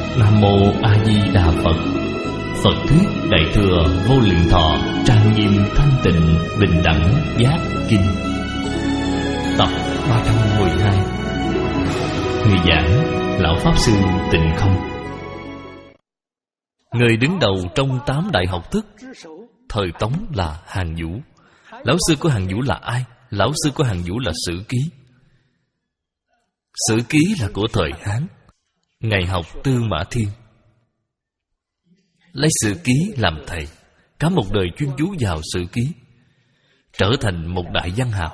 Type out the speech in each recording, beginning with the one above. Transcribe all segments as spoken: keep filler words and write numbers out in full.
Nam Mô A Di Đà Phật. Phật thuyết Đại thừa Vô Lượng Thọ trang nghiêm thanh tịnh bình đẳng giác kinh. Tập ba trăm mười hai. Người giảng Lão Pháp Sư Tịnh Không. Người đứng đầu trong tám đại học thức thời Tống là Hàn Vũ. Lão sư của Hàn Vũ là ai? Lão sư của Hàn Vũ là Sử Ký. Sử Ký là của thời Hán. Ngài học Tư Mã Thiên, lấy Sử Ký làm thầy, cả một đời chuyên chú vào Sử Ký, trở thành một đại văn hào.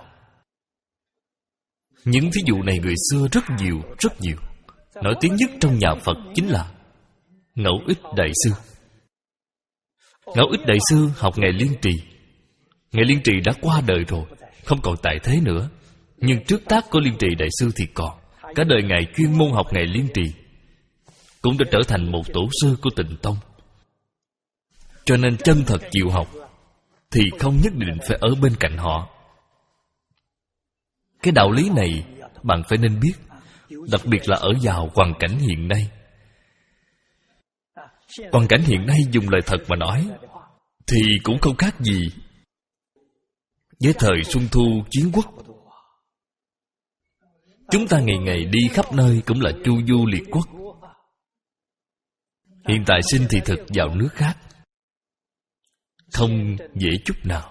Những thí dụ này người xưa rất nhiều, rất nhiều. Nổi tiếng nhất trong nhà Phật chính là Ngẫu Ích Đại Sư. Ngẫu Ích Đại Sư học Ngài Liên Trì. Ngài Liên Trì đã qua đời rồi, không còn tại thế nữa. Nhưng trước tác của Liên Trì Đại Sư thì còn. Cả đời Ngài chuyên môn học Ngài Liên Trì, cũng đã trở thành một tổ sư của Tịnh Tông. Cho nên chân thật chịu học thì không nhất định phải ở bên cạnh họ. Cái đạo lý này bạn phải nên biết, đặc biệt là ở vào hoàn cảnh hiện nay. Hoàn cảnh hiện nay dùng lời thật mà nói thì cũng không khác gì với thời Xuân Thu Chiến Quốc. Chúng ta ngày ngày đi khắp nơi cũng là chu du liệt quốc. Hiện tại xin thị thực vào nước khác không dễ chút nào.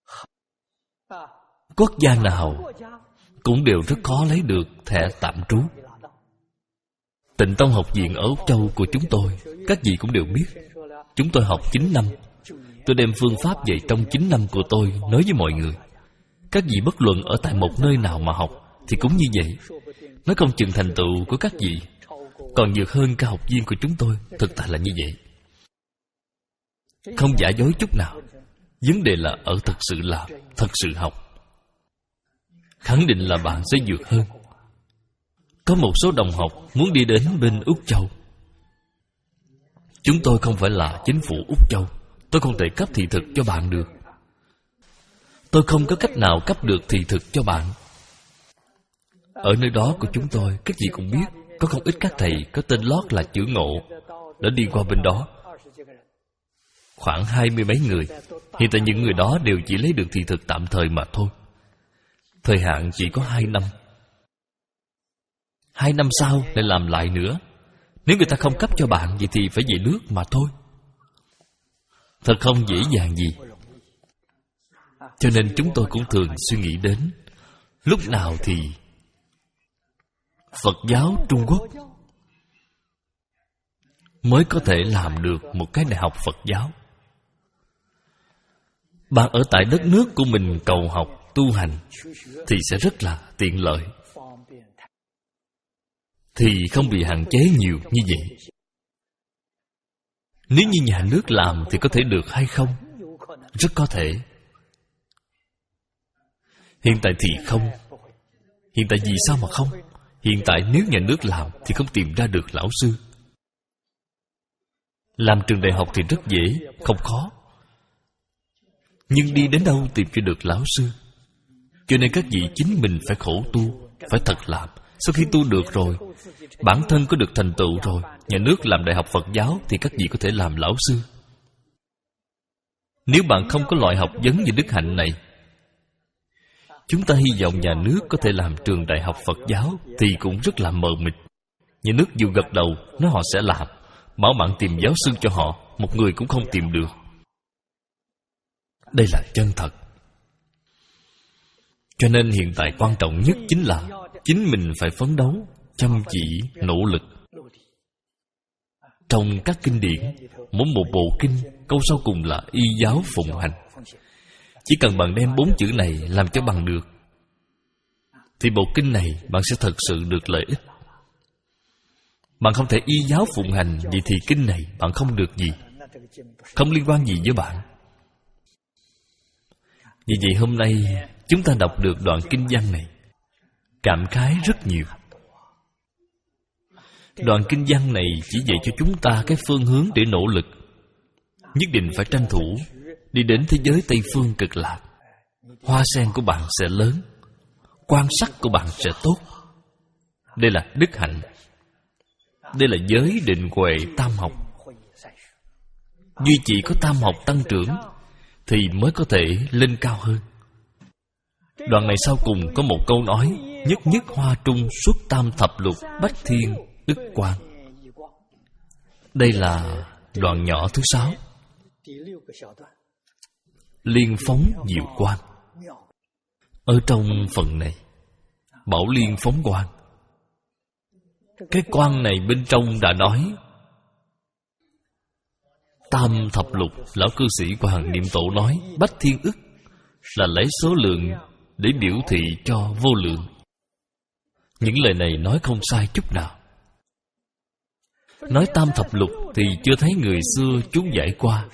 Quốc gia nào cũng đều rất khó lấy được thẻ tạm trú. Tịnh Tông học viện ở Úc Châu của chúng tôi, các vị cũng đều biết. Chúng tôi học chín năm. Tôi đem phương pháp dạy trong chín năm của tôi nói với mọi người. Các vị bất luận ở tại một nơi nào mà học thì cũng như vậy. Nói không chừng thành tựu của các vị còn vượt hơn cả học viên của chúng tôi. Thực tại là như vậy, không giả dối chút nào. Vấn đề là ở thật sự làm, thật sự học, khẳng định là bạn sẽ vượt hơn. Có một số đồng học muốn đi đến bên Úc Châu. Chúng tôi không phải là chính phủ Úc Châu, tôi không thể cấp thị thực cho bạn được. Tôi không có cách nào cấp được thị thực cho bạn. Ở nơi đó của chúng tôi, các vị cũng biết, có không ít các thầy có tên lót là chữ Ngộ đã đi qua bên đó, khoảng hai mươi mấy người. Hiện tại những người đó đều chỉ lấy được thị thực tạm thời mà thôi. Thời hạn chỉ có hai năm. Hai năm sau lại làm lại nữa. Nếu người ta không cấp cho bạn, vậy thì phải về nước mà thôi. Thật không dễ dàng gì. Cho nên chúng tôi cũng thường suy nghĩ đến, lúc nào thì Phật giáo Trung Quốc mới có thể làm được một cái đại học Phật giáo. Bạn ở tại đất nước của mình cầu học, tu hành thì sẽ rất là tiện lợi, thì không bị hạn chế nhiều như vậy. Nếu như nhà nước làm thì có thể được hay không? Rất có thể. Hiện tại thì không. Hiện tại vì sao mà không? Hiện tại nếu nhà nước làm thì không tìm ra được lão sư. Làm trường đại học thì rất dễ, không khó. Nhưng đi đến đâu tìm cho được lão sư? Cho nên các vị chính mình phải khổ tu, phải thật làm. Sau khi tu được rồi, bản thân có được thành tựu rồi, nhà nước làm đại học Phật giáo thì các vị có thể làm lão sư. Nếu bạn không có loại học vấn về đức hạnh này, chúng ta hy vọng nhà nước có thể làm trường đại học Phật giáo thì cũng rất là mờ mịt. Nhà nước dù gật đầu nói họ sẽ làm, bảo bạn tìm giáo sư cho họ, một người cũng không tìm được. Đây là chân thật. Cho nên hiện tại quan trọng nhất chính là chính mình phải phấn đấu, chăm chỉ, nỗ lực. Trong các kinh điển, mỗi một bộ kinh, câu sau cùng là y giáo phụng hành. Chỉ cần bạn đem bốn chữ này làm cho bằng được, thì bộ kinh này bạn sẽ thật sự được lợi ích. Bạn không thể y giáo phụng hành, vậy thì kinh này bạn không được gì, không liên quan gì với bạn. Vì vậy hôm nay chúng ta đọc được đoạn kinh văn này, cảm khái rất nhiều. Đoạn kinh văn này chỉ dạy cho chúng ta cái phương hướng để nỗ lực. Nhất định phải tranh thủ đi đến thế giới Tây Phương cực lạc. Hoa sen của bạn sẽ lớn, quan sắc của bạn sẽ tốt. Đây là đức hạnh. Đây là giới định huệ tam học. Duy chỉ có tam học tăng trưởng thì mới có thể lên cao hơn. Đoạn này sau cùng có một câu nói: nhất nhất hoa trung xuất tam thập lục bách thiên ức quang. Đây là đoạn nhỏ thứ sáu. Liên phóng diệu quang. Ở trong phần này bảo liên phóng quang. Cái quang này bên trong đã nói tam thập lục. Lão cư sĩ của Hàng Niệm Tổ nói bách thiên ức là lấy số lượng để biểu thị cho vô lượng. Những lời này nói không sai chút nào. Nói tam thập lục thì chưa thấy người xưa chú giải qua.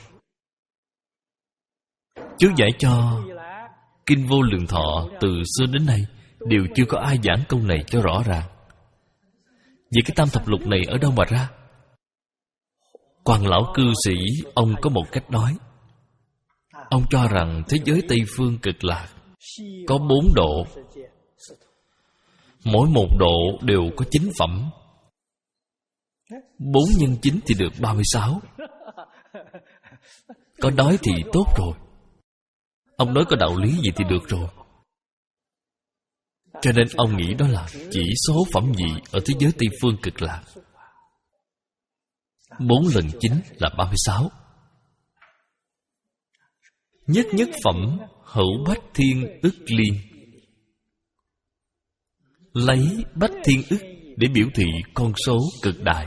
Chú giải cho Kinh Vô Lượng Thọ từ xưa đến nay đều chưa có ai giảng câu này cho rõ ràng. Vậy cái tam thập lục này ở đâu mà ra? Quan lão cư sĩ ông có một cách nói. Ông cho rằng thế giới Tây Phương Cực Lạc có bốn độ, mỗi một độ đều có chín phẩm. Bốn nhân chín thì được ba mươi sáu. Có nói thì tốt rồi. Ông nói có đạo lý gì thì được rồi. Cho nên ông nghĩ đó là chỉ số phẩm gì ở thế giới Tây Phương Cực Lạc. Bốn lần chín là ba mươi sáu. Nhất nhất phẩm hữu bách thiên ức liên. Lấy bách thiên ức để biểu thị con số cực đại.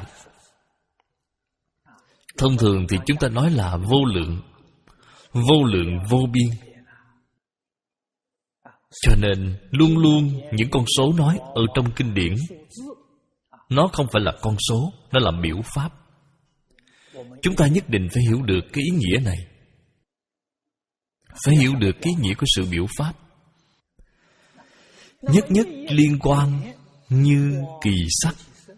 Thông thường thì chúng ta nói là vô lượng. Vô lượng vô biên. Cho nên luôn luôn những con số nói ở trong kinh điển, nó không phải là con số, nó là biểu pháp. Chúng ta nhất định phải hiểu được cái ý nghĩa này, phải hiểu được cái ý nghĩa của sự biểu pháp. Nhất nhất liên quan như kỳ sắc,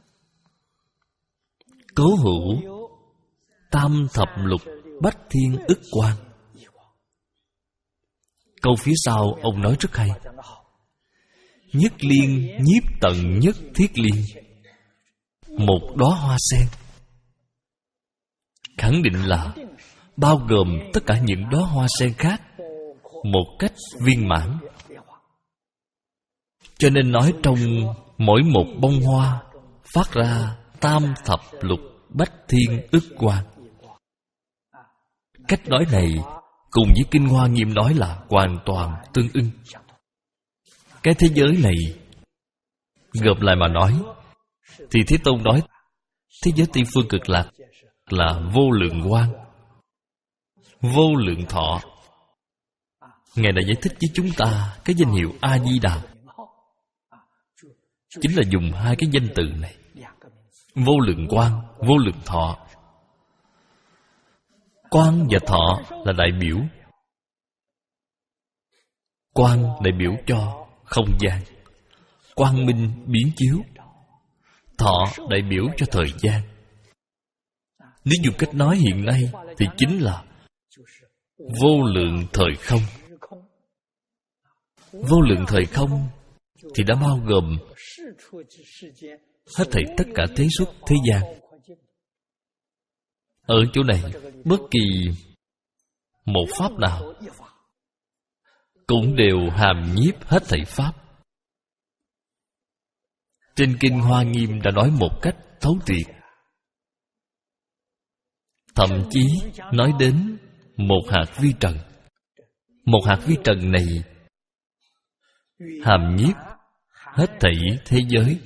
cố hữu tam thập lục bách thiên ức quang. Câu phía sau ông nói rất hay. Nhất liên nhiếp tận nhất thiết liên. Một đóa hoa sen khẳng định là bao gồm tất cả những đóa hoa sen khác một cách viên mãn. Cho nên nói trong mỗi một bông hoa phát ra tam thập lục bách thiên ức quang. Cách nói này cùng với Kinh Hoa Nghiêm nói là hoàn toàn tương ưng. Cái thế giới này gộp lại mà nói thì Thế Tôn nói thế giới Tây Phương Cực Lạc là vô lượng quang, vô lượng thọ. Ngài đã giải thích với chúng ta cái danh hiệu A-di-đà, chính là dùng hai cái danh từ này, vô lượng quang, vô lượng thọ. Quang và thọ là đại biểu. Quang đại biểu cho không gian, quang minh biến chiếu. Thọ đại biểu cho thời gian. Nếu dùng cách nói hiện nay thì chính là vô lượng thời không. Vô lượng thời không thì đã bao gồm hết thảy tất cả thế xuất thế gian. Ở chỗ này bất kỳ một pháp nào cũng đều hàm nhiếp hết thảy pháp. Trên Kinh Hoa Nghiêm đã nói một cách thấu triệt. Thậm chí nói đến một hạt vi trần. Một hạt vi trần này hàm nhiếp hết thảy thế giới.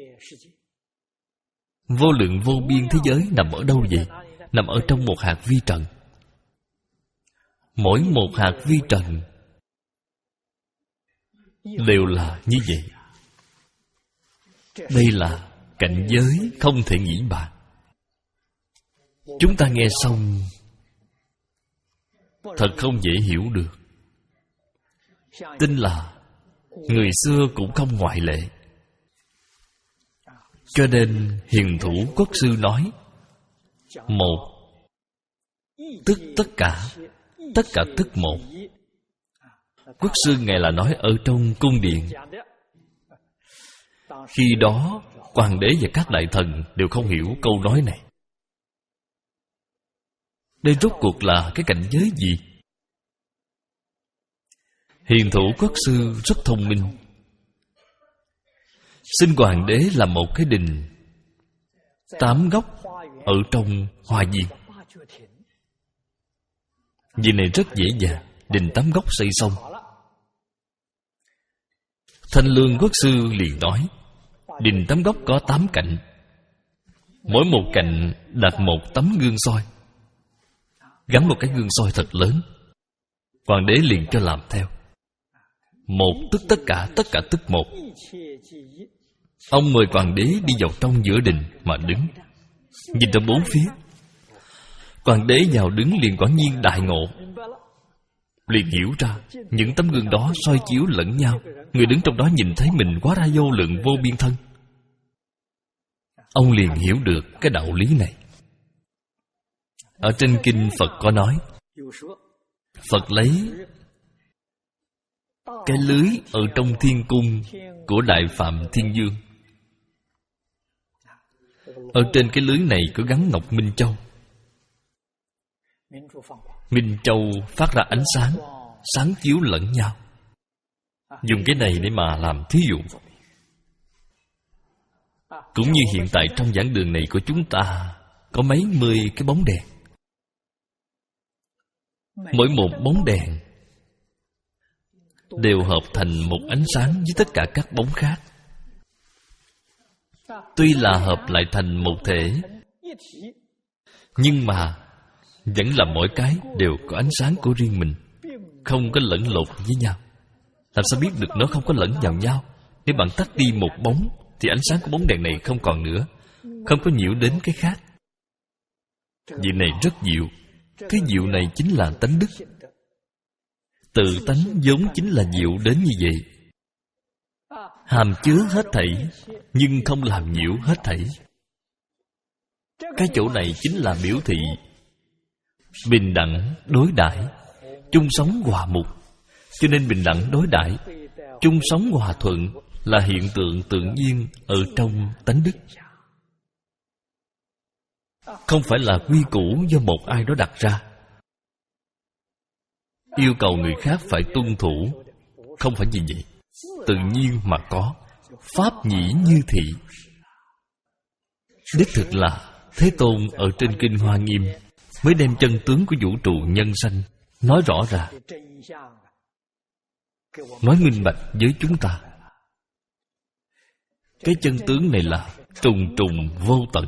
Vô lượng vô biên thế giới nằm ở đâu vậy? Nằm ở trong một hạt vi trần. Mỗi một hạt vi trần đều là như vậy. Đây là cảnh giới không thể nghĩ bàn. Chúng ta nghe xong thật không dễ hiểu được. Tin là người xưa cũng không ngoại lệ. Cho nên Hiền Thủ Quốc Sư nói một tức tất cả, tất cả tức một. Quốc Sư Ngài là nói ở trong cung điện. Khi đó Hoàng đế và các đại thần đều không hiểu câu nói này. Đây rốt cuộc là cái cảnh giới gì? Hiền thủ quốc sư rất thông minh, xin hoàng đế làm một cái đình tám góc ở trong hoa viên. Việc này rất dễ dàng, đình tám góc xây xong. Thanh Lương quốc sư liền nói, đình tám góc có tám cạnh, mỗi một cạnh đặt một tấm gương soi, gắn một cái gương soi thật lớn. Hoàng đế liền cho làm theo. Một tức tất cả, tất cả tức một. Ông mời hoàng đế đi vào trong giữa đình mà đứng, nhìn ra bốn phía. Hoàng đế vào đứng liền quả nhiên đại ngộ, liền hiểu ra những tấm gương đó soi chiếu lẫn nhau. Người đứng trong đó nhìn thấy mình hóa ra vô lượng vô biên thân. Ông liền hiểu được cái đạo lý này. Ở trên kinh Phật có nói, Phật lấy cái lưới ở trong thiên cung của Đại Phạm Thiên Vương. Ở trên cái lưới này có gắn ngọc Minh Châu. Minh Châu phát ra ánh sáng, sáng chiếu lẫn nhau. Dùng cái này để mà làm thí dụ. Cũng như hiện tại trong giảng đường này của chúng ta có mấy mươi cái bóng đèn. Mỗi một bóng đèn đều hợp thành một ánh sáng với tất cả các bóng khác. Tuy là hợp lại thành một thể, nhưng mà vẫn là mỗi cái đều có ánh sáng của riêng mình, không có lẫn lộn với nhau. Làm sao biết được nó không có lẫn vào nhau? Nếu bạn tắt đi một bóng thì ánh sáng của bóng đèn này không còn nữa, không có nhiễu đến cái khác. Việc này rất diệu. Cái diệu này chính là tánh đức. Tự tánh vốn chính là diệu đến như vậy, hàm chứa hết thảy nhưng không làm nhiễu hết thảy. Cái chỗ này chính là biểu thị bình đẳng đối đãi, chung sống hòa mục. Cho nên bình đẳng đối đãi, chung sống hòa thuận là hiện tượng tự nhiên ở trong tánh đức, không phải là quy củ do một ai đó đặt ra, yêu cầu người khác phải tuân thủ. Không phải như vậy, tự nhiên mà có. Pháp nhĩ như thị. Đích thực là Thế Tôn ở trên Kinh Hoa Nghiêm mới đem chân tướng của vũ trụ nhân sanh nói rõ ra, nói minh bạch với chúng ta. Cái chân tướng này là trùng trùng vô tận.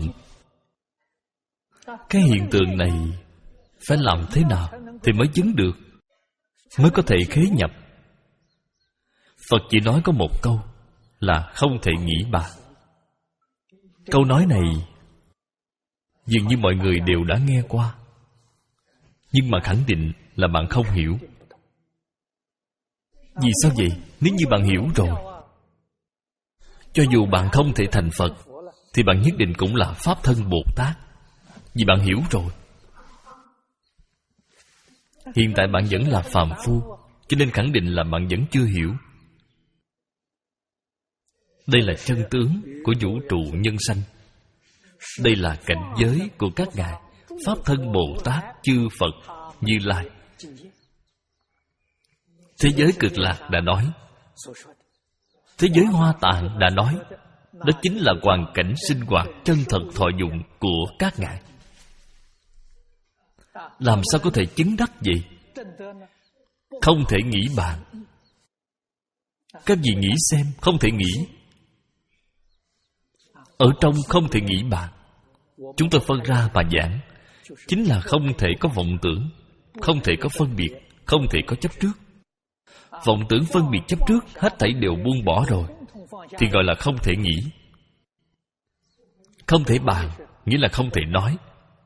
Cái hiện tượng này phải làm thế nào thì mới chứng được, mới có thể khế nhập. Phật chỉ nói có một câu là không thể nghĩ bàn. Câu nói này dường như mọi người đều đã nghe qua, nhưng mà khẳng định là bạn không hiểu. Vì sao vậy? Nếu như bạn hiểu rồi, cho dù bạn không thể thành Phật thì bạn nhất định cũng là Pháp Thân Bồ Tát. Vì bạn hiểu rồi. Hiện tại bạn vẫn là phàm phu, cho nên khẳng định là bạn vẫn chưa hiểu. Đây là chân tướng của vũ trụ nhân sanh. Đây là cảnh giới của các ngài Pháp Thân Bồ Tát, chư Phật, Như Lai. Thế giới Cực Lạc đã nói, thế giới Hoa Tạng đã nói. Đó chính là hoàn cảnh sinh hoạt chân thật thọ dụng của các ngài. Làm sao có thể chứng đắc vậy? Không thể nghĩ bàn. Các vị nghĩ xem, không thể nghĩ. Ở trong không thể nghĩ bàn, chúng tôi phân ra mà giảng, chính là không thể có vọng tưởng, không thể có phân biệt, không thể có chấp trước. Vọng tưởng phân biệt chấp trước hết thảy đều buông bỏ rồi thì gọi là không thể nghĩ. Không thể bàn nghĩa là không thể nói.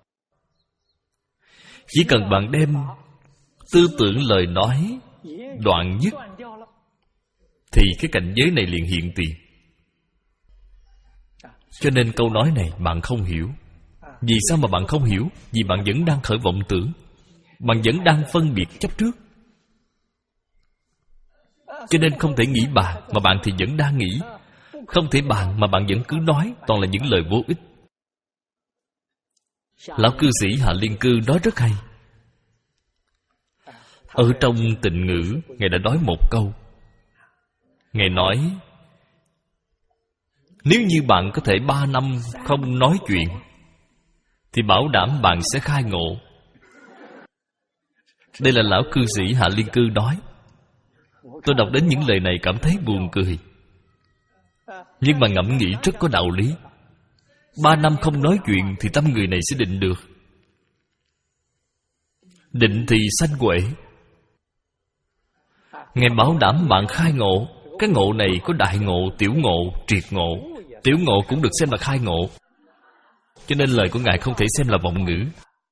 Chỉ cần bạn đem tư tưởng lời nói đoạn dứt thì cái cảnh giới này liền hiện tiền. Cho nên câu nói này bạn không hiểu. Vì sao mà bạn không hiểu? Vì bạn vẫn đang khởi vọng tưởng, bạn vẫn đang phân biệt chấp trước. Cho nên không thể nghĩ bàn, mà bạn thì vẫn đang nghĩ. Không thể bàn mà bạn vẫn cứ nói, toàn là những lời vô ích. Lão cư sĩ Hạ Liên Cư nói rất hay. Ở trong Tịnh Ngữ, Ngài đã nói một câu. Ngài nói, nếu như bạn có thể ba năm không nói chuyện, thì bảo đảm bạn sẽ khai ngộ. Đây là lão cư sĩ Hạ Liên Cư nói. Tôi đọc đến những lời này cảm thấy buồn cười, nhưng mà ngẫm nghĩ rất có đạo lý. Ba năm không nói chuyện thì tâm người này sẽ định được. Định thì sanh huệ. Ngài bảo đảm bạn khai ngộ. Cái ngộ này có đại ngộ, tiểu ngộ, triệt ngộ. Tiểu ngộ cũng được xem là khai ngộ. Cho nên lời của Ngài không thể xem là vọng ngữ.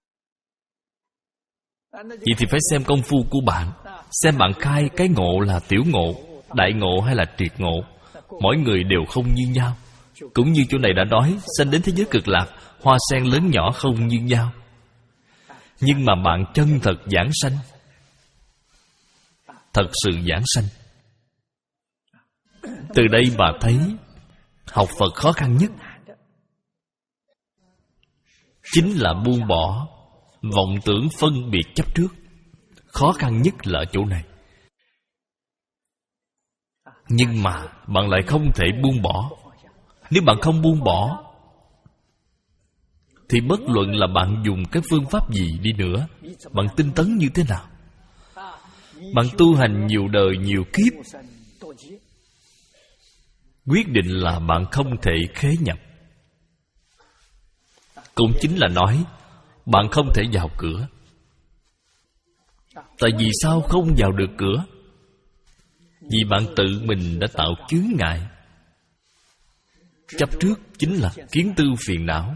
Vậy thì phải xem công phu của bạn. Xem bạn khai cái ngộ là tiểu ngộ, đại ngộ hay là triệt ngộ. Mỗi người đều không như nhau. Cũng như chỗ này đã nói, sanh đến thế giới cực lạc, hoa sen lớn nhỏ không như nhau. Nhưng mà bạn chân thật giảng sanh, thật sự giảng sanh. Từ đây bà thấy học Phật khó khăn nhất chính là buông bỏ vọng tưởng phân biệt chấp trước. Khó khăn nhất là ở chỗ này. Nhưng mà bạn lại không thể buông bỏ. Nếu bạn không buông bỏ, thì bất luận là bạn dùng cái phương pháp gì đi nữa, bạn tinh tấn như thế nào, bạn tu hành nhiều đời nhiều kiếp, quyết định là bạn không thể khế nhập. Cũng chính là nói bạn không thể vào cửa. Tại vì sao không vào được cửa? Vì bạn tự mình đã tạo chướng ngại. Chấp trước chính là kiến tư phiền não.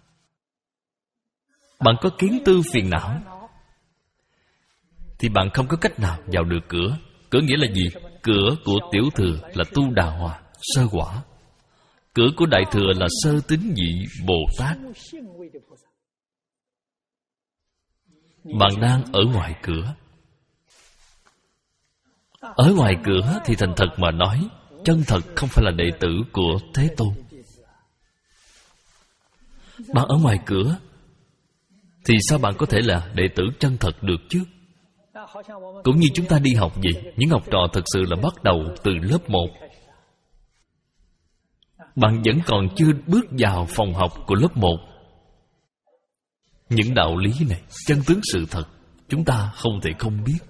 Bạn có kiến tư phiền não thì bạn không có cách nào vào được cửa. Cửa nghĩa là gì? Cửa của tiểu thừa là tu Đà Hòa, sơ quả. Cửa của đại thừa là sơ tín vị Bồ Tát. Bạn đang ở ngoài cửa. Ở ngoài cửa thì thành thật mà nói, chân thật không phải là đệ tử của Thế Tôn. Bạn ở ngoài cửa thì sao bạn có thể là đệ tử chân thật được chứ? Cũng như chúng ta đi học vậy, những học trò thực sự là bắt đầu từ lớp một. Bạn vẫn còn chưa bước vào phòng học của lớp một. Những đạo lý này, chân tướng sự thật, chúng ta không thể không biết.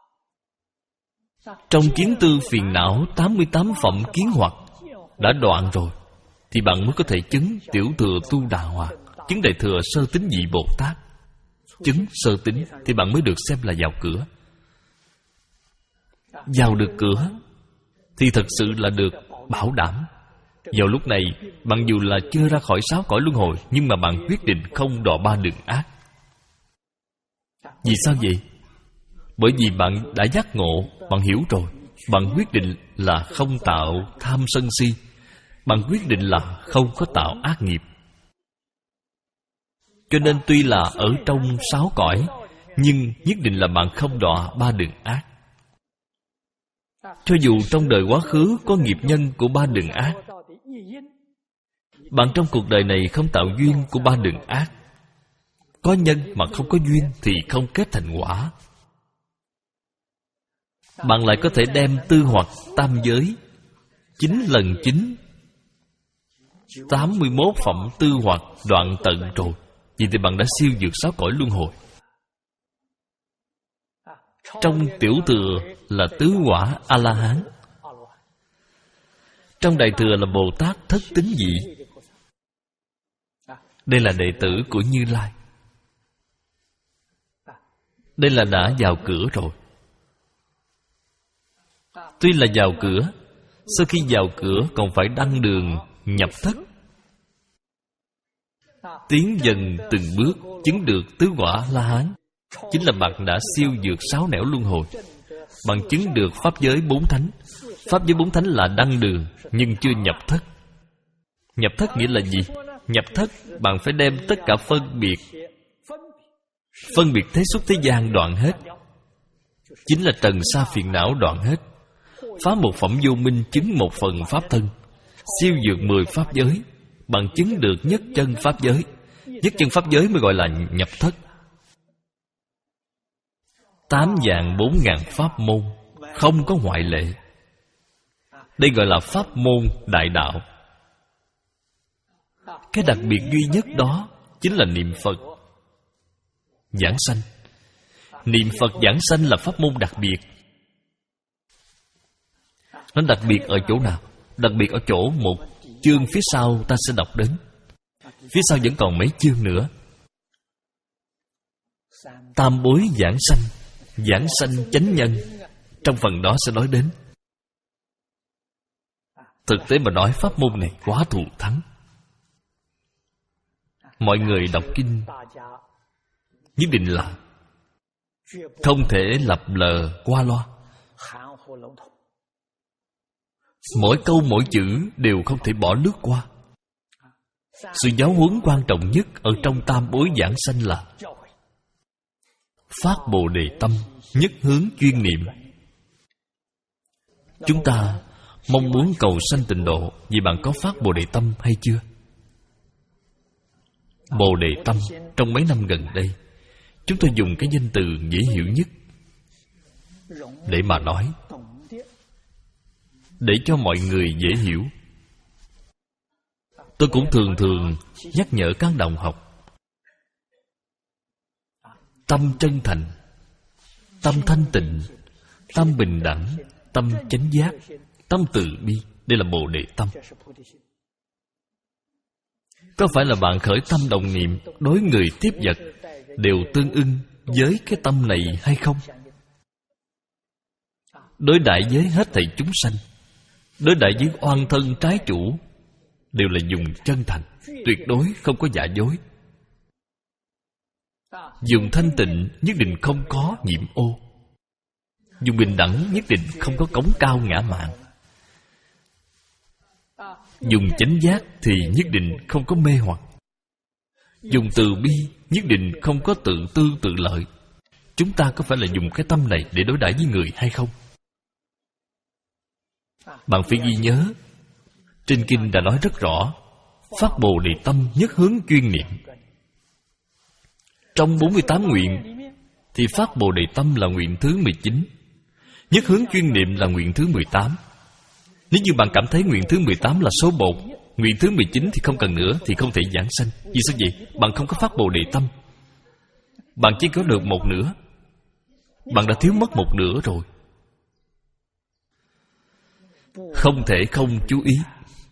Trong kiến tư phiền não tám mươi tám phẩm kiến hoặc đã đoạn rồi, thì bạn mới có thể chứng tiểu thừa tu Đà Hòa, chứng đại thừa sơ tín vị Bồ Tát. Chứng sơ tín thì bạn mới được xem là vào cửa. Vào được cửa thì thật sự là được bảo đảm. Vào lúc này, bạn dù là chưa ra khỏi sáu cõi luân hồi, nhưng mà bạn quyết định không đọa ba đường ác. Vì sao vậy? Bởi vì bạn đã giác ngộ, bạn hiểu rồi. Bạn quyết định là không tạo tham sân si. Bạn quyết định là không có tạo ác nghiệp. Cho nên tuy là ở trong sáu cõi, nhưng nhất định là bạn không đọa ba đường ác. Cho dù trong đời quá khứ có nghiệp nhân của ba đường ác, bạn trong cuộc đời này không tạo duyên của ba đường ác. Có nhân mà không có duyên thì không kết thành quả. Bạn lại có thể đem tư hoặc tam giới chín lần chín, tám mươi mốt phẩm tư hoặc đoạn tận rồi. Vì thì bạn đã siêu vượt sáu cõi luân hồi. Trong tiểu thừa là tứ quả A-la-hán, trong đại thừa là Bồ Tát thất tín vị. Đây là đệ tử của Như Lai. Đây là đã vào cửa rồi. Tuy là vào cửa, sau khi vào cửa còn phải đăng đường nhập thất, tiến dần từng bước chứng được tứ quả La Hán. Chính là bạn đã siêu vượt sáu nẻo luân hồi. Bạn chứng được pháp giới bốn thánh. Pháp giới bốn thánh là đăng đường, nhưng chưa nhập thất. Nhập thất nghĩa là gì? Nhập thất, bạn phải đem tất cả phân biệt Phân biệt thế xuất thế gian đoạn hết. Chính là trần sa phiền não đoạn hết. Phá một phẩm vô minh, chứng một phần pháp thân. siêu vượt mười pháp giới, bằng chứng được nhất chân pháp giới. Nhất chân pháp giới mới gọi là nhập thất. Tám vạn bốn ngàn pháp môn, không có ngoại lệ. Đây gọi là pháp môn đại đạo. Cái đặc biệt duy nhất đó chính là niệm Phật giảng sanh. Niệm Phật giảng sanh là pháp môn đặc biệt. Nó đặc biệt ở chỗ nào? Đặc biệt ở chỗ một chương phía sau ta sẽ đọc đến. Phía sau vẫn còn mấy chương nữa. Tam bối giảng sanh, giảng sanh chánh nhân, trong phần đó sẽ nói đến. Thực tế mà nói, pháp môn này quá thù thắng. Mọi người đọc kinh nhất định là không thể lập lờ qua loa. Mỗi câu mỗi chữ đều không thể bỏ lướt qua. Sự giáo huấn quan trọng nhất ở trong tam bối giảng sanh là phát Bồ Đề tâm, nhất hướng chuyên niệm. Chúng ta mong muốn cầu sanh tịnh độ, vì bạn có phát Bồ Đề tâm hay chưa? Bồ Đề tâm trong mấy năm gần đây, chúng tôi dùng cái danh từ dễ hiểu nhất để mà nói, để cho mọi người dễ hiểu. Tôi cũng thường thường nhắc nhở các đồng học: tâm chân thành, tâm thanh tịnh, tâm bình đẳng, tâm chánh giác, tâm từ bi. Đây là Bồ Đề tâm. Có phải là bạn khởi tâm đồng niệm đối người tiếp vật đều tương ưng với cái tâm này hay không? Đối đãi với hết thảy chúng sanh, đối đãi với oan thân trái chủ, đều là dùng chân thành, tuyệt đối không có giả dối. Dùng thanh tịnh nhất định không có nhiễm ô. Dùng bình đẳng nhất định không có cống cao ngã mạn. Dùng chánh giác thì nhất định không có mê hoặc. Dùng từ bi nhất định không có tự tư tự lợi. Chúng ta có phải là dùng cái tâm này để đối đãi với người hay không? Bạn phải ghi nhớ, trên kinh đã nói rất rõ, phát Bồ Đề tâm nhất hướng chuyên niệm. Trong bốn mươi tám nguyện thì phát Bồ Đề tâm là nguyện thứ mười chín, nhất hướng chuyên niệm là nguyện thứ mười tám. Nếu như bạn cảm thấy nguyện thứ mười tám là số bột, nguyện thứ mười chín thì không cần nữa, thì không thể giảng sanh. Vì sao vậy? Bạn không có phát Bồ Đề tâm. Bạn chỉ có được một nửa. Bạn đã thiếu mất một nửa rồi. Không thể không chú ý.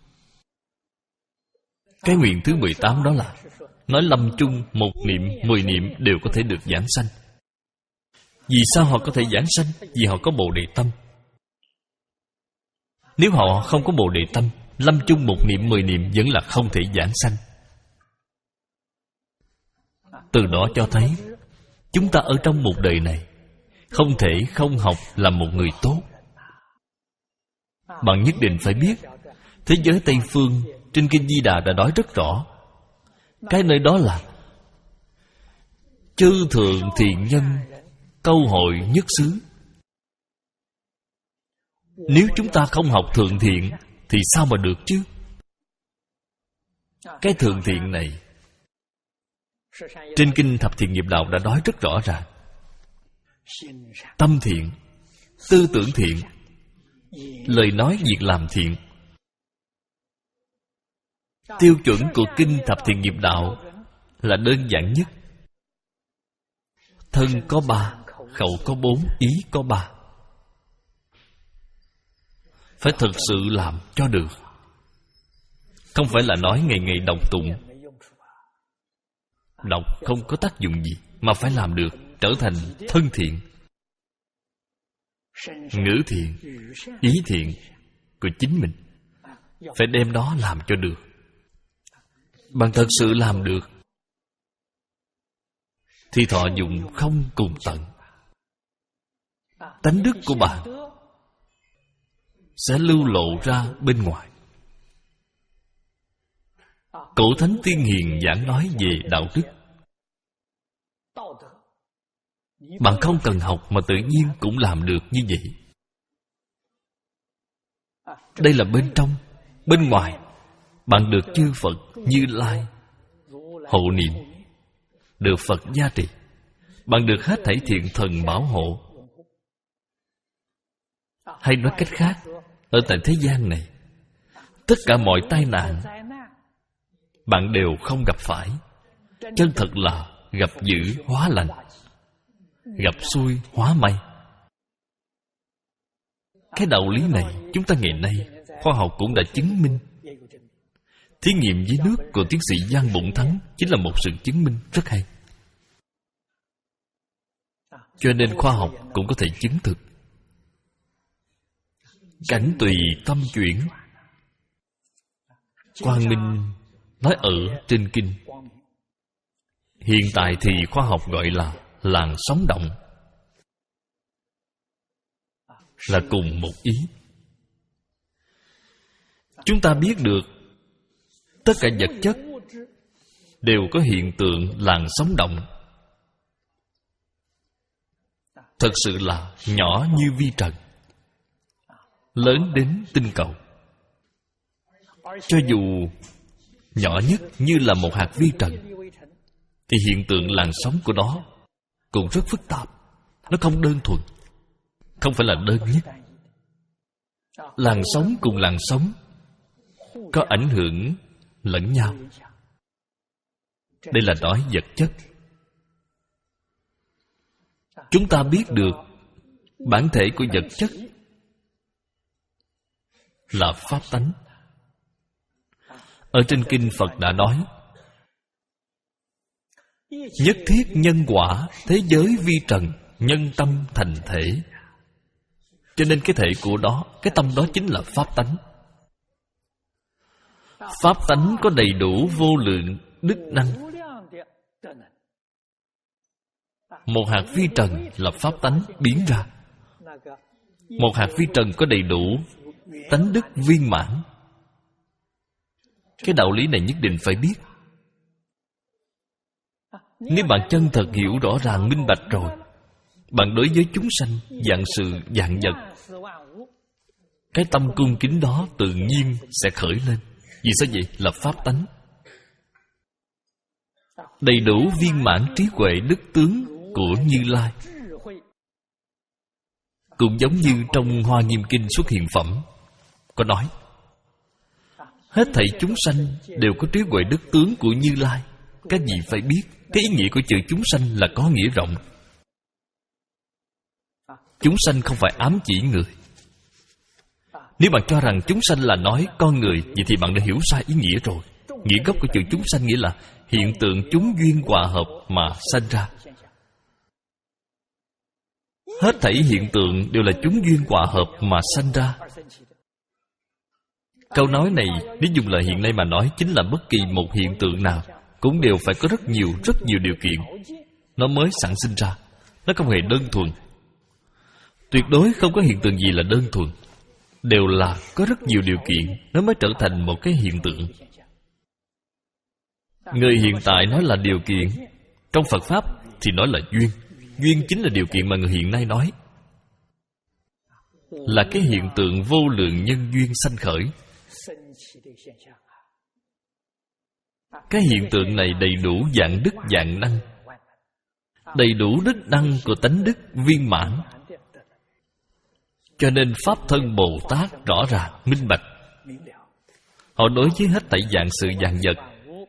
Cái nguyện thứ mười tám đó là nói lâm chung một niệm, mười niệm đều có thể được giảng sanh. Vì sao họ có thể giảng sanh? Vì họ có Bồ Đề tâm. Nếu họ không có Bồ Đề tâm, lâm chung một niệm, mười niệm vẫn là không thể giảng sanh. Từ đó cho thấy chúng ta ở trong một đời này không thể không học làm một người tốt. Bạn nhất định phải biết, thế giới Tây Phương trên Kinh Di Đà đã nói rất rõ. Cái nơi đó là chư thượng thiện nhân câu hội nhất xứ. Nếu chúng ta không học thượng thiện thì sao mà được chứ? Cái thượng thiện này trên Kinh Thập Thiện Nghiệp Đạo đã nói rất rõ ràng. Tâm thiện, tư tưởng thiện, lời nói việc làm thiện. Tiêu chuẩn của Kinh Thập Thiện Nghiệp Đạo là đơn giản nhất. Thân có ba, khẩu có bốn, ý có ba. Phải thực sự làm cho được. Không phải là nói ngày ngày đọc tụng. Đọc không có tác dụng gì, mà phải làm được, trở thành thân thiện, ngữ thiện, ý thiện của chính mình. Phải đem đó làm cho được. Bạn thật sự làm được thì thọ dụng không cùng tận. Tánh đức của bạn sẽ lưu lộ ra bên ngoài. Cổ Thánh Tiên Hiền giảng nói về đạo đức. Bạn không cần học mà tự nhiên cũng làm được như vậy. Đây là bên trong, Bên ngoài bạn được chư Phật Như Lai hộ niệm, được Phật gia trì, bạn được hết thảy thiện thần bảo hộ. Hay nói cách khác, ở tại thế gian này, tất cả mọi tai nạn bạn đều không gặp phải. Chân thật là gặp dữ hóa lành, gặp xui hóa may. Cái đạo lý này chúng ta ngày nay khoa học cũng đã chứng minh. Thí nghiệm dưới nước của tiến sĩ Giang Bụng Thắng chính là một sự chứng minh rất hay. Cho nên khoa học cũng có thể chứng thực. Cảnh tùy tâm chuyển. Quang Minh nói ở trên kinh. Hiện tại thì khoa học gọi là làn sóng động, là cùng một ý. Chúng ta biết được tất cả vật chất đều có hiện tượng làn sóng động. Thật sự là nhỏ như vi trần, lớn đến tinh cầu. Cho dù nhỏ nhất như là một hạt vi trần, thì hiện tượng làn sóng của nó cũng rất phức tạp. Nó không đơn thuần, không phải là đơn nhất. Làn sóng cùng làn sóng có ảnh hưởng lẫn nhau. Đây là nói vật chất. Chúng ta biết được bản thể của vật chất là pháp tánh. Ở trên kinh Phật đã nói, nhất thiết nhân quả, thế giới vi trần, nhân tâm thành thể. Cho nên cái thể của đó, cái tâm đó chính là pháp tánh. Pháp tánh có đầy đủ vô lượng đức năng. Một hạt vi trần là pháp tánh biến ra. Một hạt vi trần có đầy đủ tánh đức viên mãn. Cái đạo lý này nhất định phải biết. Nếu bạn chân thật hiểu rõ ràng minh bạch rồi, bạn đối với chúng sanh, vạn sự, vạn vật, cái tâm cung kính đó tự nhiên sẽ khởi lên. Vì sao vậy? Là pháp tánh. Đầy đủ viên mãn trí huệ đức tướng của Như Lai. Cũng giống như trong Hoa Nghiêm Kinh xuất hiện phẩm có nói, hết thảy chúng sanh đều có trí huệ đức tướng của Như Lai. Các vị phải biết, cái ý nghĩa của chữ chúng sanh là có nghĩa rộng. Chúng sanh không phải ám chỉ người. Nếu bạn cho rằng chúng sanh là nói con người, vậy thì bạn đã hiểu sai ý nghĩa rồi. Nghĩa gốc của chữ chúng sanh nghĩa là hiện tượng chúng duyên hòa hợp mà sanh ra. Hết thảy hiện tượng đều là chúng duyên hòa hợp mà sanh ra. Câu nói này nếu dùng lời hiện nay mà nói, chính là bất kỳ một hiện tượng nào cũng đều phải có rất nhiều, rất nhiều điều kiện nó mới sản sinh ra. Nó không hề đơn thuần. Tuyệt đối không có hiện tượng gì là đơn thuần. Đều là có rất nhiều điều kiện nó mới trở thành một cái hiện tượng. Người hiện tại nói là điều kiện, trong Phật Pháp thì nói là duyên. Duyên chính là điều kiện mà người hiện nay nói, là cái hiện tượng vô lượng nhân duyên sanh khởi. Cái hiện tượng này đầy đủ dạng đức dạng năng, đầy đủ đức năng của tánh đức viên mãn. Cho nên Pháp thân Bồ Tát rõ ràng, minh bạch. Họ đối với hết thảy dạng sự dạng vật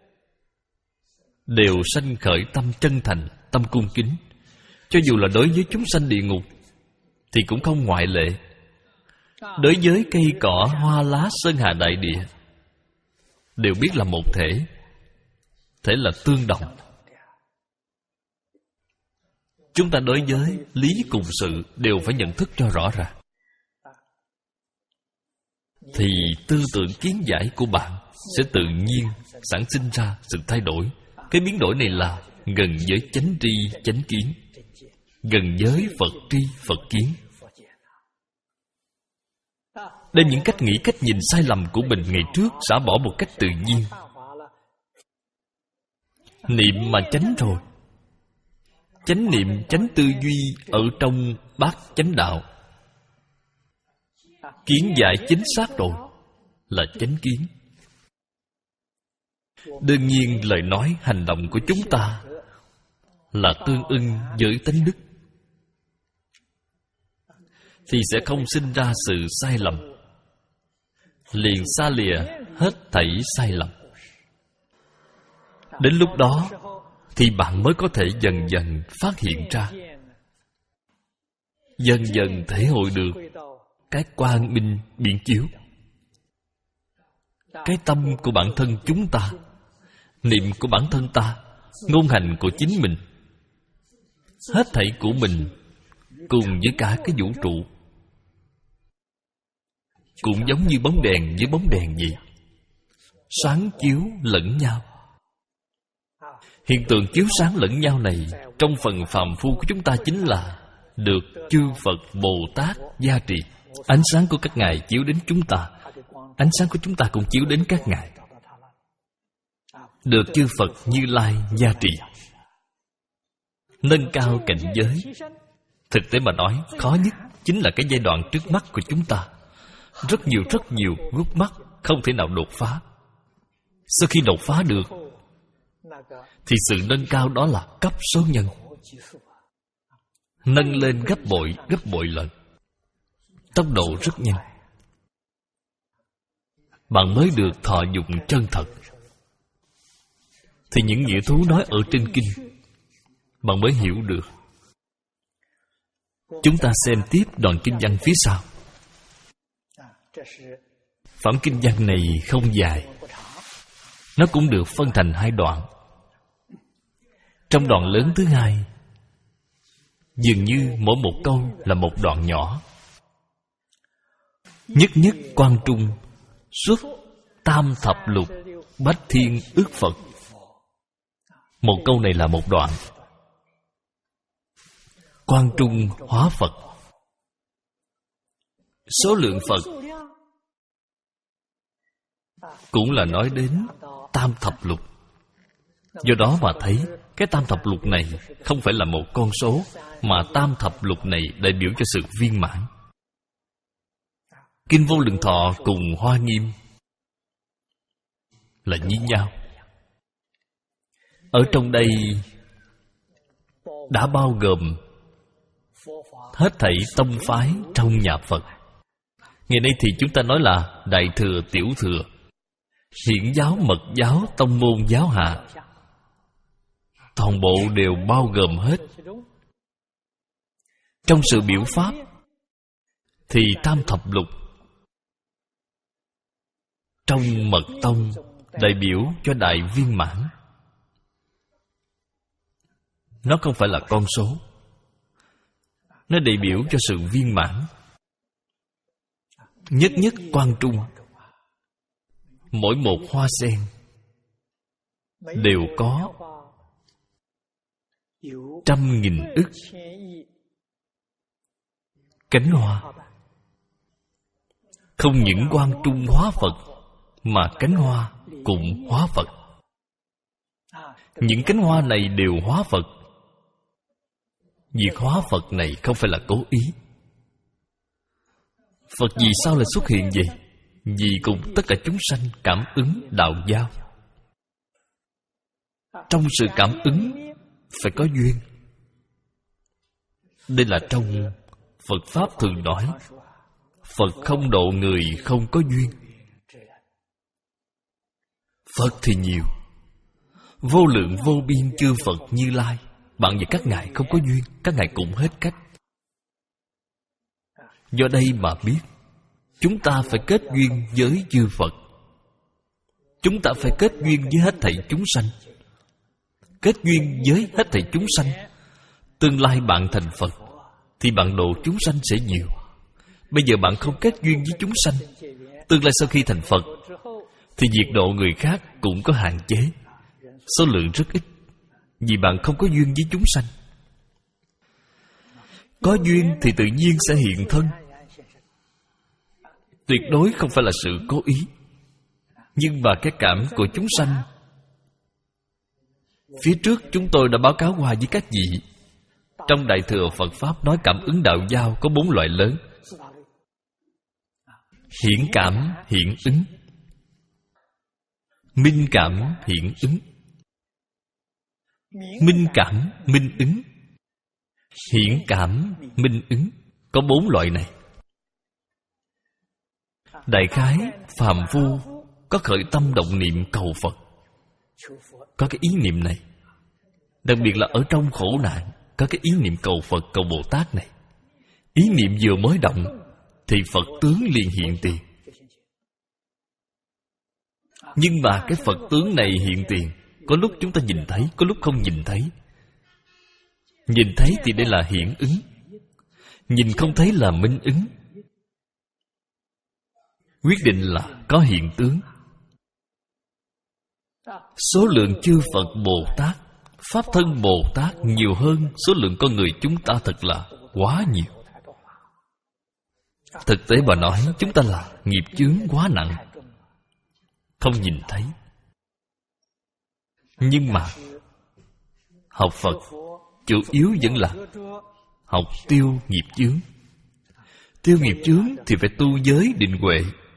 đều sanh khởi tâm chân thành, tâm cung kính. Cho dù là đối với chúng sanh địa ngục thì cũng không ngoại lệ. Đối với cây cỏ, hoa lá, sơn hà đại địa đều biết là một thể, thể là tương đồng. Chúng ta đối với lý cùng sự đều phải nhận thức cho rõ ràng, thì tư tưởng kiến giải của bạn sẽ tự nhiên sản sinh ra sự thay đổi. Cái biến đổi này là gần với chánh tri chánh kiến, gần với Phật tri Phật kiến. Đem những cách nghĩ, cách nhìn sai lầm của mình ngày trước xả bỏ một cách tự nhiên. Niệm mà chánh rồi, chánh niệm, chánh tư duy ở trong bát chánh đạo, kiến giải chính xác rồi, là chánh kiến. Đương nhiên lời nói hành động của chúng ta là tương ưng với tánh đức, thì sẽ không sinh ra sự sai lầm, liền xa lìa hết thảy sai lầm. Đến lúc đó thì bạn mới có thể dần dần phát hiện ra, dần dần thể hội được cái quang minh biện chiếu. Cái tâm của bản thân chúng ta, niệm của bản thân ta, ngôn hành của chính mình, hết thảy của mình cùng với cả cái vũ trụ cũng giống như bóng đèn với bóng đèn vậy, sáng chiếu lẫn nhau. Hiện tượng chiếu sáng lẫn nhau này trong phần phàm phu của chúng ta chính là được chư Phật Bồ Tát gia trì. Ánh sáng của các ngài chiếu đến chúng ta, ánh sáng của chúng ta cũng chiếu đến các ngài, được chư Phật Như Lai gia trì, nâng cao cảnh giới. Thực tế mà nói, khó nhất chính là cái giai đoạn trước mắt của chúng ta. Rất nhiều rất nhiều gút mắt không thể nào đột phá. Sau khi đột phá được thì sự nâng cao đó là cấp số nhân, nâng lên gấp bội gấp bội lần, tốc độ rất nhanh. Bạn mới được thọ dụng chân thật. Thì những nghĩa thú nói ở trên kinh bạn mới hiểu được. Chúng ta xem tiếp đoạn kinh văn phía sau. Phẩm kinh văn này không dài, nó cũng được phân thành hai đoạn. Trong đoạn lớn thứ hai, dường như mỗi một câu là một đoạn nhỏ. Nhất nhất quan trung, xuất tam thập lục, bách thiên ước Phật. Một câu này là một đoạn. Quan trung hóa Phật, số lượng Phật cũng là nói đến tam thập lục. Do đó mà thấy cái tam thập lục này không phải là một con số, mà tam thập lục này đại biểu cho sự viên mãn. Kinh Vô Lượng Thọ cùng Hoa Nghiêm là như nhau. Ở trong đây đã bao gồm hết thảy tông phái trong nhà Phật. Ngày nay thì chúng ta nói là Đại Thừa, Tiểu Thừa, Hiển giáo, Mật giáo, Tông môn, giáo hạ, toàn bộ đều bao gồm hết. Trong sự biểu pháp thì tam thập lục trong Mật tông đại biểu cho đại viên mãn. Nó không phải là con số, nó đại biểu cho sự viên mãn. Nhất nhất quan trung, mỗi một hoa sen đều có trăm nghìn ức cánh hoa. Không những quan trung hóa Phật, mà cánh hoa cũng hóa Phật. Những cánh hoa này đều hóa Phật. Việc hóa Phật này không phải là cố ý. Phật vì sao lại xuất hiện vậy? Vì cùng tất cả chúng sanh cảm ứng đạo giao. Trong sự cảm ứng phải có duyên. Đây là trong Phật Pháp thường nói, Phật không độ người không có duyên. Phật thì nhiều, vô lượng vô biên chư Phật Như Lai. Bạn và các ngài không có duyên, các ngài cũng hết cách. Do đây mà biết chúng ta phải kết duyên với chư Phật. Chúng ta phải kết duyên với hết thảy chúng sanh. Kết duyên với hết thảy chúng sanh, tương lai bạn thành Phật thì bạn độ chúng sanh sẽ nhiều. Bây giờ bạn không kết duyên với chúng sanh, tương lai sau khi thành Phật thì việc độ người khác cũng có hạn chế, số lượng rất ít, vì bạn không có duyên với chúng sanh. Có duyên thì tự nhiên sẽ hiện thân, tuyệt đối không phải là sự cố ý. Nhưng mà cái cảm của chúng sanh, phía trước chúng tôi đã báo cáo qua với các vị. Trong Đại Thừa Phật Pháp nói cảm ứng đạo giao có bốn loại lớn: hiển cảm, hiển ứng, Minh cảm hiện ứng. Minh cảm, minh ứng. Hiển cảm, minh ứng. Có bốn loại này. Đại khái, phàm phu có khởi tâm động niệm cầu Phật, có cái ý niệm này. Đặc biệt là ở trong khổ nạn, có cái ý niệm cầu Phật, cầu Bồ Tát này. Ý niệm vừa mới động thì Phật tướng liền hiện tiền. Nhưng mà cái Phật tướng này hiện tiền, có lúc chúng ta nhìn thấy, có lúc không nhìn thấy. Nhìn thấy thì đây là hiện ứng, nhìn không thấy là minh ứng. Quyết định là có hiện tướng. Số lượng chư Phật Bồ Tát, Pháp thân Bồ Tát nhiều hơn số lượng con người chúng ta thật là quá nhiều. Thực tế bà nói, chúng ta là nghiệp chướng quá nặng, không nhìn thấy. Nhưng mà học Phật chủ yếu vẫn là học tiêu nghiệp chướng. Tiêu nghiệp chướng thì phải tu giới định huệ.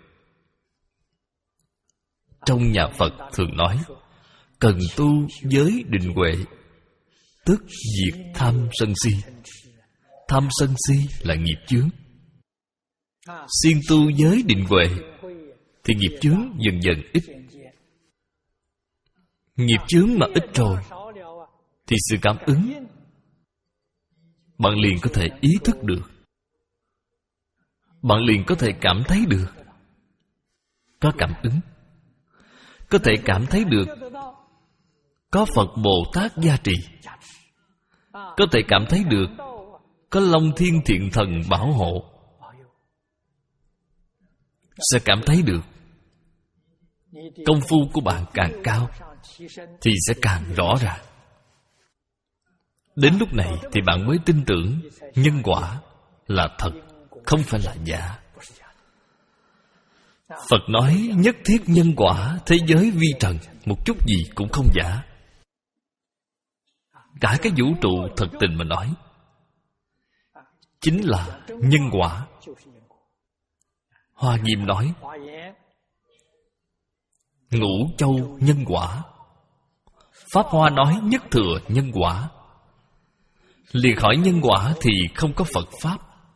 Trong nhà Phật thường nói, cần tu giới định huệ, tức diệt tham sân si. Tham sân si là nghiệp chướng. Siêng tu giới định huệ thì nghiệp chướng dần dần ít. Nghiệp chướng mà ít rồi thì sự cảm ứng bạn liền có thể ý thức được, bạn liền có thể cảm thấy được. Có cảm ứng, có thể cảm thấy được có Phật Bồ Tát gia trì, có thể cảm thấy được có Long Thiên Thiện Thần bảo hộ. Sẽ cảm thấy được công phu của bạn càng cao thì sẽ càng rõ ràng. Đến lúc này thì bạn mới tin tưởng nhân quả là thật, không phải là giả. Phật nói nhất thiết nhân quả, thế giới vi trần, một chút gì cũng không giả. Cả cái vũ trụ thật tình mà nói chính là nhân quả. Hoa Nghiêm nói ngũ châu nhân quả. Pháp Hoa nói nhất thừa nhân quả. Lìa khỏi nhân quả thì không có Phật Pháp.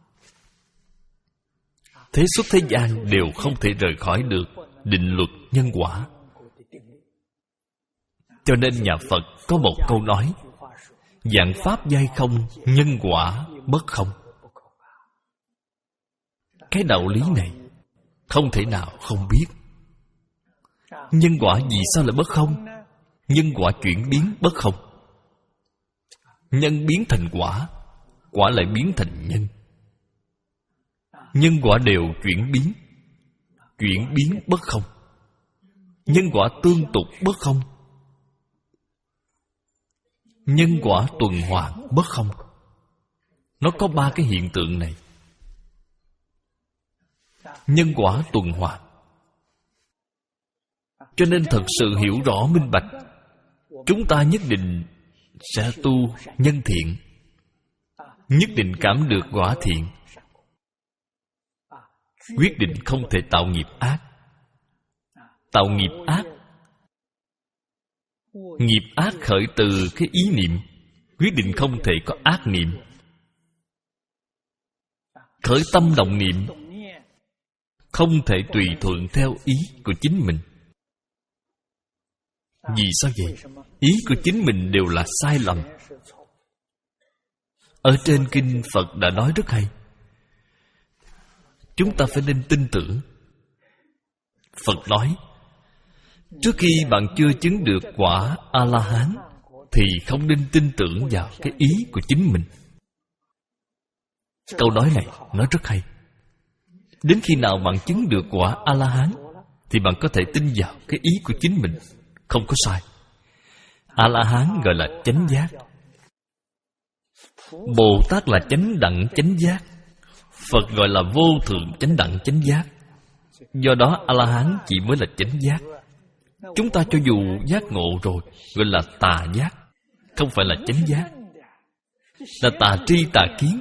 Thế xuất thế gian đều không thể rời khỏi được định luật nhân quả. Cho nên nhà Phật có một câu nói: vạn pháp giai không, nhân quả bất không. Cái đạo lý này không thể nào không biết. Nhân quả vì sao lại bất không? Nhân quả chuyển biến bất không. Nhân biến thành quả, quả lại biến thành nhân. Nhân quả đều chuyển biến, chuyển biến bất không. Nhân quả tương tục bất không. Nhân quả tuần hoàn bất không. Nó có ba cái hiện tượng này. Nhân quả tuần hoàn. Cho nên thật sự hiểu rõ minh bạch, chúng ta nhất định sẽ tu nhân thiện, nhất định cảm được quả thiện, quyết định không thể tạo nghiệp ác. Tạo nghiệp ác, nghiệp ác khởi từ cái ý niệm, quyết định không thể có ác niệm. Khởi tâm động niệm không thể tùy thuận theo ý của chính mình. Vì sao vậy? Ý của chính mình đều là sai lầm. Ở trên kinh Phật đã nói rất hay, chúng ta phải nên tin tưởng. Phật nói, trước khi bạn chưa chứng được quả A-la-hán thì không nên tin tưởng vào cái ý của chính mình. Câu nói này nói rất hay. Đến khi nào bạn chứng được quả A-la-hán thì bạn có thể tin vào cái ý của chính mình. Không có sai. A-la-hán gọi là chánh giác. Bồ Tát là chánh đẳng chánh giác. Phật gọi là vô thượng chánh đẳng chánh giác. Do đó A-la-hán chỉ mới là chánh giác. Chúng ta cho dù giác ngộ rồi gọi là tà giác, không phải là chánh giác. Là tà tri tà kiến.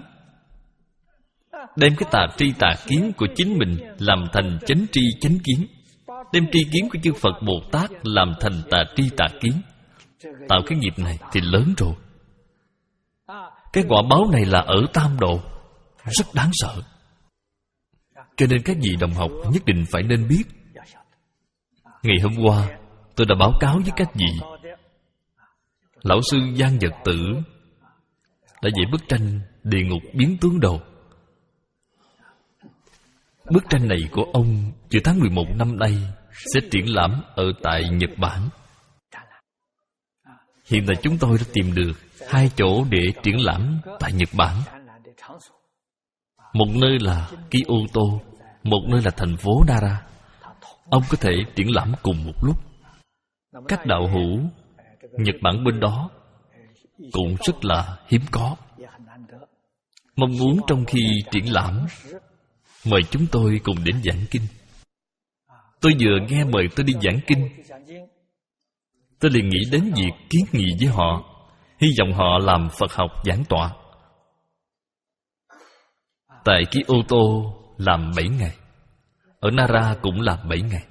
Đem cái tà tri tà kiến của chính mình làm thành chánh tri chánh kiến, đem tri kiến của chư Phật Bồ Tát làm thành tà tri tà kiến, tạo cái nghiệp này thì lớn rồi. Cái quả báo này là ở tam độ, rất đáng sợ. Cho nên các vị đồng học nhất định phải nên biết. Ngày hôm qua tôi đã báo cáo với các vị, lão sư Giang Nhật Tử đã vẽ bức tranh Địa Ngục Biến Tướng Đồ. Bức tranh này của ông từ tháng mười một năm nay sẽ triển lãm ở tại Nhật Bản. Hiện tại chúng tôi đã tìm được hai chỗ để triển lãm tại Nhật Bản. Một nơi là Kyoto, một nơi là thành phố Nara. Ông có thể triển lãm cùng một lúc. Các đạo hữu Nhật Bản bên đó cũng rất là hiếm có. Mong muốn trong khi triển lãm mời chúng tôi cùng đến giảng kinh. Tôi vừa nghe mời tôi đi giảng kinh, tôi liền nghĩ đến việc kiến nghị với họ, hy vọng họ làm Phật học giảng tọa. Tại Kyoto làm bảy ngày, ở Nara cũng làm bảy ngày,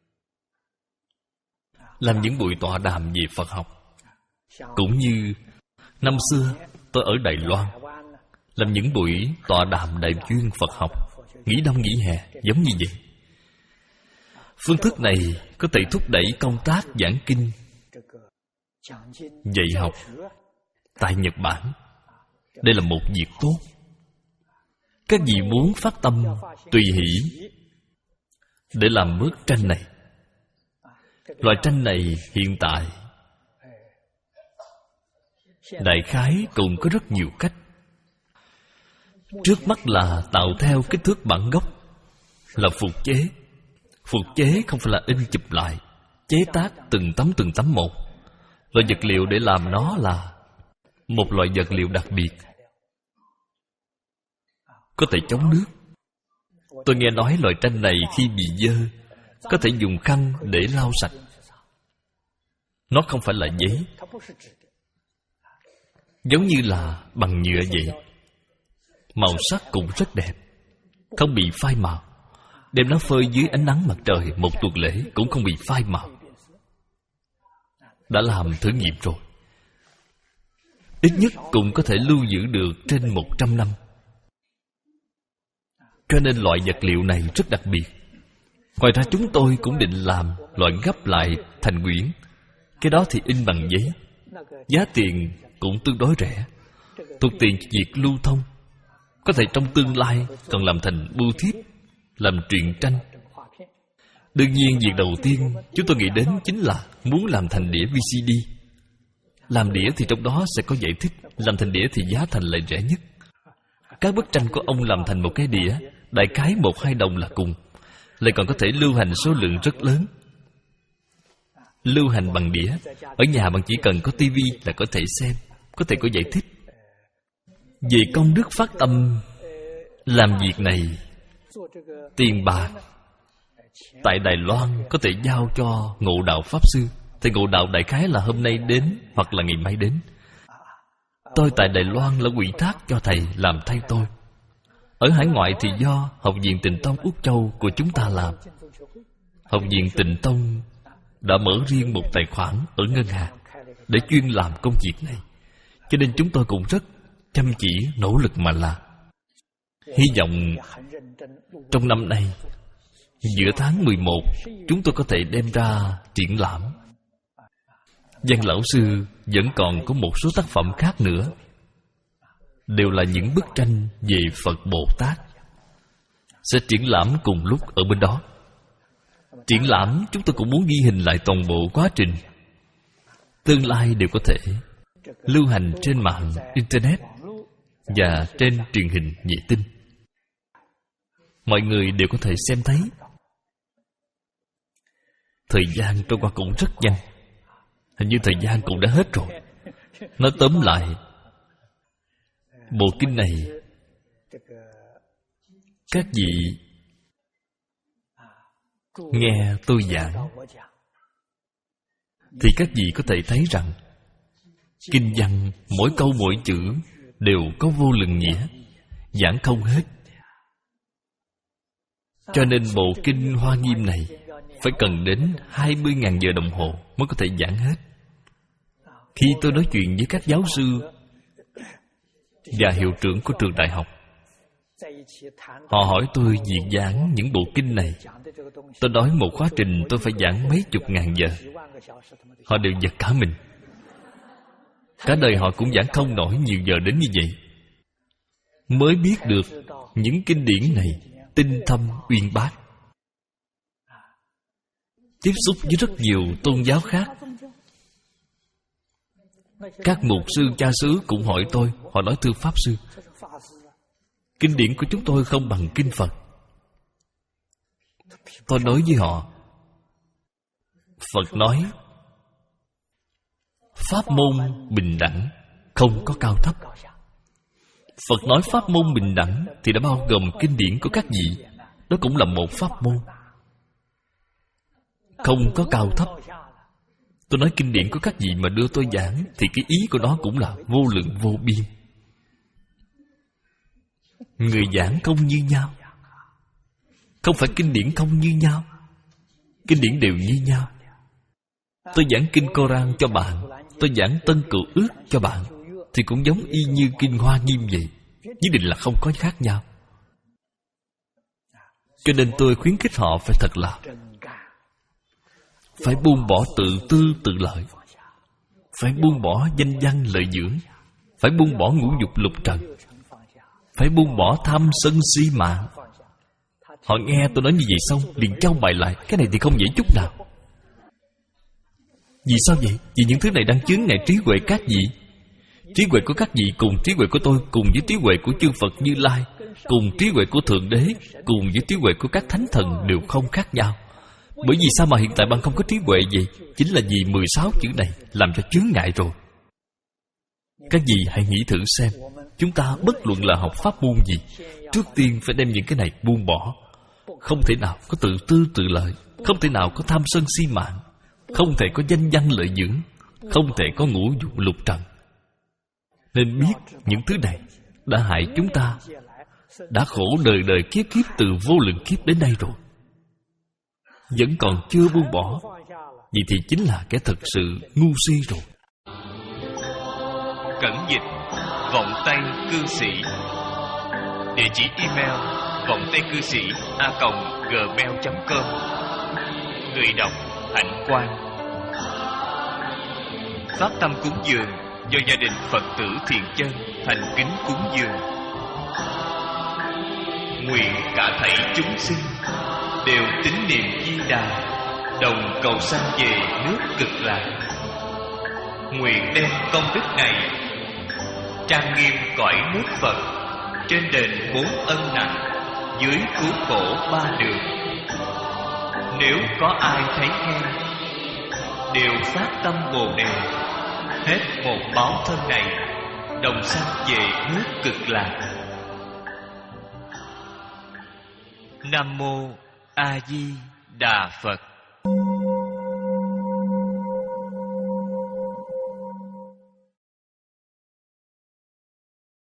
làm những buổi tọa đàm về Phật học. Cũng như năm xưa tôi ở Đài Loan làm những buổi tọa đàm đại chuyên Phật học, nghỉ đông nghỉ hè giống như vậy. Phương thức này có thể thúc đẩy công tác giảng kinh, dạy học tại Nhật Bản. Đây là một việc tốt. Các vị muốn phát tâm tùy hỷ để làm bức tranh này. Loại tranh này hiện tại đại khái cũng có rất nhiều cách. Trước mắt là tạo theo kích thước bản gốc, là phục chế. Phục chế không phải là in chụp lại, chế tác từng tấm từng tấm một. Loại vật liệu để làm nó là một loại vật liệu đặc biệt, có thể chống nước. Tôi nghe nói loại tranh này khi bị dơ có thể dùng khăn để lau sạch. Nó không phải là giấy, giống như là bằng nhựa vậy. Màu sắc cũng rất đẹp, không bị phai màu. Đem nó phơi dưới ánh nắng mặt trời một tuần lễ cũng không bị phai màu. Đã làm thử nghiệm rồi. Ít nhất cũng có thể lưu giữ được trên một trăm năm. Cho nên loại vật liệu này rất đặc biệt. Ngoài ra chúng tôi cũng định làm loại gấp lại thành quyển. Cái đó thì in bằng giấy. Giá tiền cũng tương đối rẻ, thuận tiện việc lưu thông. Có thể trong tương lai còn làm thành bưu thiếp, làm truyện tranh. Đương nhiên việc đầu tiên chúng tôi nghĩ đến chính là muốn làm thành đĩa vê xê đê. Làm đĩa thì trong đó sẽ có giải thích. Làm thành đĩa thì giá thành lại rẻ nhất. Các bức tranh của ông làm thành một cái đĩa đại khái một hai đồng là cùng, lại còn có thể lưu hành số lượng rất lớn. Lưu hành bằng đĩa, ở nhà bạn chỉ cần có tivi là có thể xem, có thể có giải thích. Về công đức phát tâm làm việc này, tiền bạc tại Đài Loan có thể giao cho Ngộ Đạo Pháp Sư. Thì Ngộ Đạo đại khái là hôm nay đến hoặc là ngày mai đến. Tôi tại Đài Loan là ủy thác cho thầy làm thay tôi. Ở hải ngoại thì do Học viện Tịnh Tông Úc Châu của chúng ta làm. Học viện Tịnh Tông đã mở riêng một tài khoản ở ngân hàng để chuyên làm công việc này. Cho nên chúng tôi cũng rất chăm chỉ nỗ lực mà làm. Hy vọng trong năm nay, giữa tháng mười một, chúng tôi có thể đem ra triển lãm. Văn lão sư vẫn còn có một số tác phẩm khác nữa, đều là những bức tranh về Phật Bồ Tát, sẽ triển lãm cùng lúc ở bên đó. Triển lãm chúng tôi cũng muốn ghi hình lại toàn bộ quá trình. Tương lai đều có thể lưu hành trên mạng Internet và trên truyền hình vệ tinh. Mọi người đều có thể xem thấy. Thời gian trôi qua cũng rất nhanh. Hình như thời gian cũng đã hết rồi. Nói tóm lại, bộ kinh này các vị nghe tôi giảng thì các vị có thể thấy rằng kinh văn mỗi câu mỗi chữ đều có vô lượng nghĩa, giảng không hết. Cho nên bộ kinh Hoa Nghiêm này phải cần đến hai mươi nghìn giờ đồng hồ mới có thể giảng hết. Khi tôi nói chuyện với các giáo sư và hiệu trưởng của trường đại học, họ hỏi tôi việc giảng những bộ kinh này. Tôi nói một khóa trình tôi phải giảng mấy chục ngàn giờ. Họ đều giật cả mình. Cả đời họ cũng giảng không nổi nhiều giờ đến như vậy. Mới biết được những kinh điển này tinh thâm uyên bác. Tiếp xúc với rất nhiều tôn giáo khác, các mục sư cha xứ cũng hỏi tôi. Họ nói: thưa Pháp Sư, kinh điển của chúng tôi không bằng kinh Phật. Tôi nói với họ, Phật nói pháp môn bình đẳng, không có cao thấp. Phật nói pháp môn bình đẳng thì đã bao gồm kinh điển của các vị. Đó cũng là một pháp môn, không có cao thấp. Tôi nói kinh điển của các vị mà đưa tôi giảng thì cái ý của nó cũng là vô lượng vô biên. Người giảng không như nhau. Không phải kinh điển không như nhau, kinh điển đều như nhau. Tôi giảng kinh Koran cho bạn, tôi giảng Tân Cựu Ước cho bạn, thì cũng giống y như kinh Hoa Nghiêm vậy. Nhất định là không có khác nhau. Cho nên tôi khuyến khích họ phải thật là phải buông bỏ tự tư tự lợi, phải buông bỏ danh văn lợi dưỡng, phải buông bỏ ngũ dục lục trần, phải buông bỏ tham sân si mạng. Họ nghe tôi nói như vậy xong liền trao bài lại: cái này thì không dễ chút nào. Vì sao vậy? Vì những thứ này đang chướng ngại trí huệ các vị. Trí huệ của các vị cùng trí huệ của tôi, cùng với trí huệ của chư Phật Như Lai, cùng trí huệ của Thượng Đế, cùng với trí huệ của các thánh thần đều không khác nhau. Bởi vì sao mà hiện tại bạn không có trí huệ vậy? Chính là vì mười sáu chữ này làm cho chướng ngại rồi. Các vị hãy nghĩ thử xem, chúng ta bất luận là học pháp môn gì, trước tiên phải đem những cái này buông bỏ. Không thể nào có tự tư tự lợi, không thể nào có tham sân si mạng, không thể có danh văn lợi dưỡng, không thể có ngũ dục lục trần. Nên biết những thứ này đã hại chúng ta, đã khổ đời đời kiếp kiếp từ vô lượng kiếp đến đây rồi, vẫn còn chưa buông bỏ. Vậy thì chính là kẻ thật sự ngu si rồi. Cẩn dịch vọng tây cư sĩ. Địa chỉ email vọng tây cư sĩ a còng gmail chấm com. Người đọc Hạnh Quang. Pháp tâm cúng dường do gia đình Phật tử Thiện Chân thành kính cúng dường. Nguyện cả thảy chúng sinh đều tín niệm Di Đà, đồng cầu sanh về nước Cực Lạc. Nguyện đem công đức này trang nghiêm cõi nước Phật, trên đền bốn ân nặng, dưới cứu khổ ba đường. Nếu có ai thấy nghe, đều phát tâm Bồ Đề, hết một báo thân này, đồng sanh về nước Cực Lạc. Nam mô A Di Đà Phật.